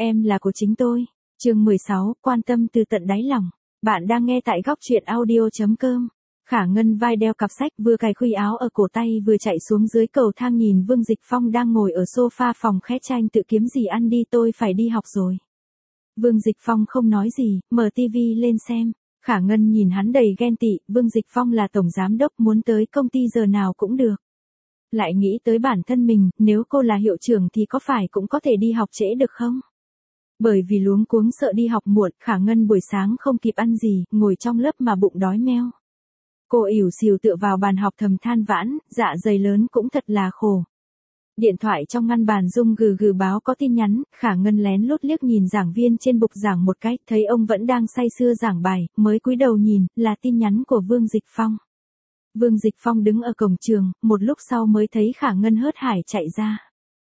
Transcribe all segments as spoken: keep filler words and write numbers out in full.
Em là của chính tôi. Chương mười sáu, quan tâm từ tận đáy lòng. Bạn đang nghe tại góc truyện audio chấm com. Khả Ngân vai đeo cặp sách vừa cài khuy áo ở cổ tay vừa chạy xuống dưới cầu thang nhìn Vương Dịch Phong đang ngồi ở sofa phòng khẽ tranh tự kiếm gì ăn đi, tôi phải đi học rồi. Vương Dịch Phong không nói gì, mở tivi lên xem. Khả Ngân nhìn hắn đầy ghen tị, Vương Dịch Phong là tổng giám đốc, muốn tới công ty giờ nào cũng được. Lại nghĩ tới bản thân mình, nếu cô là hiệu trưởng thì có phải cũng có thể đi học trễ được không? Bởi vì luống cuống sợ đi học muộn, Khả Ngân buổi sáng không kịp ăn gì, ngồi trong lớp mà bụng đói meo. Cô ỉu xìu tựa vào bàn học thầm than vãn, dạ dày lớn cũng thật là khổ. Điện thoại trong ngăn bàn rung gừ gừ báo có tin nhắn, Khả Ngân lén lút liếc nhìn giảng viên trên bục giảng một cái, thấy ông vẫn đang say sưa giảng bài, mới cúi đầu nhìn, là tin nhắn của Vương Dịch Phong. Vương Dịch Phong đứng ở cổng trường, một lúc sau mới thấy Khả Ngân hớt hải chạy ra.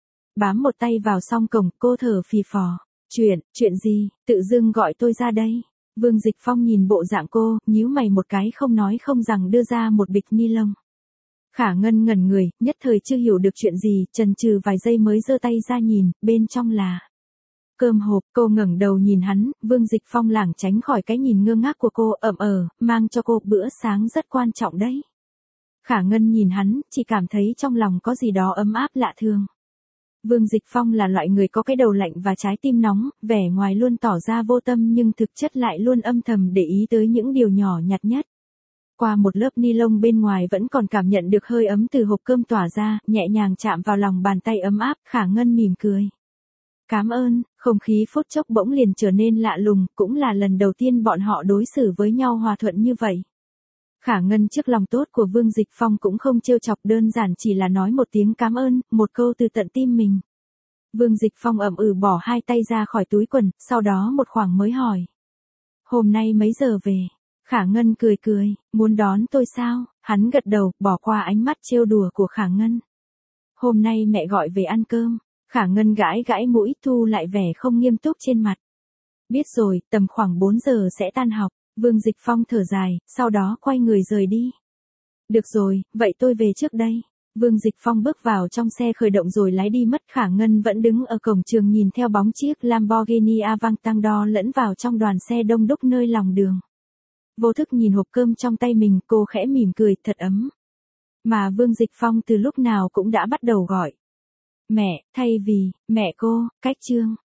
Bám một tay vào song cổng, cô thở phì phò. Chuyện, chuyện gì, tự dưng gọi tôi ra đây. Vương Dịch Phong nhìn bộ dạng cô, nhíu mày một cái không nói không rằng đưa ra một bịch ni lông. Khả Ngân ngẩn người, nhất thời chưa hiểu được chuyện gì, chần chừ vài giây mới giơ tay ra nhìn, bên trong là cơm hộp. Cô ngẩng đầu nhìn hắn, Vương Dịch Phong lảng tránh khỏi cái nhìn ngơ ngác của cô, ậm ờ, mang cho cô bữa sáng rất quan trọng đấy. Khả Ngân nhìn hắn, chỉ cảm thấy trong lòng có gì đó ấm áp lạ thường. Vương Dịch Phong là loại người có cái đầu lạnh và trái tim nóng, vẻ ngoài luôn tỏ ra vô tâm nhưng thực chất lại luôn âm thầm để ý tới những điều nhỏ nhặt nhất. Qua một lớp ni lông bên ngoài vẫn còn cảm nhận được hơi ấm từ hộp cơm tỏa ra, nhẹ nhàng chạm vào lòng bàn tay ấm áp, Khả Ngân mỉm cười. Cảm ơn, không khí phút chốc bỗng liền trở nên lạ lùng, cũng là lần đầu tiên bọn họ đối xử với nhau hòa thuận như vậy. Khả Ngân trước lòng tốt của Vương Dịch Phong cũng không trêu chọc, đơn giản chỉ là nói một tiếng cảm ơn, một câu từ tận tim mình. Vương Dịch Phong ậm ừ bỏ hai tay ra khỏi túi quần, sau đó một khoảng mới hỏi. Hôm nay mấy giờ về? Khả Ngân cười cười, muốn đón tôi sao? Hắn gật đầu, bỏ qua ánh mắt trêu đùa của Khả Ngân. Hôm nay mẹ gọi về ăn cơm. Khả Ngân gãi gãi mũi, thu lại vẻ không nghiêm túc trên mặt. Biết rồi, tầm khoảng bốn giờ sẽ tan học. Vương Dịch Phong thở dài, sau đó quay người rời đi. Được rồi, vậy tôi về trước đây. Vương Dịch Phong bước vào trong xe khởi động rồi lái đi mất. Khả Ngân vẫn đứng ở cổng trường nhìn theo bóng chiếc Lamborghini Aventador lẫn vào trong đoàn xe đông đúc nơi lòng đường. Vô thức nhìn hộp cơm trong tay mình, cô khẽ mỉm cười, thật ấm. Mà Vương Dịch Phong từ lúc nào cũng đã bắt đầu gọi mẹ, thay vì mẹ cô, cách chương.